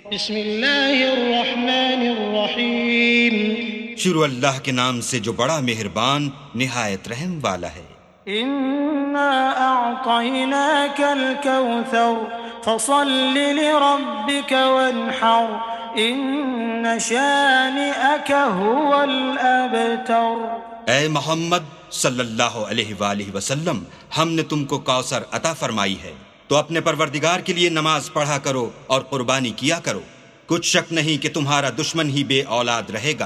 बिस्मिल्लाहिर्रहमानिर्रहीम। शुरू अल्लाह के नाम से जो बड़ा मेहरबान निहायत रहम वाला है। इन्ना अअतैनाकल कौसर फसल्लि लिरब्बिक वन्हर इन्न शानिअक हुवल अबतर। ऐ मोहम्मद सल्लल्लाहु अलैहि वसल्लम, हमने तुमको कौसर अता फरमाई है, तो अपने परवरदिगार के लिए नमाज पढ़ा करो और कुर्बानी किया करो। कुछ शक नहीं कि तुम्हारा दुश्मन ही बे औलाद रहेगा।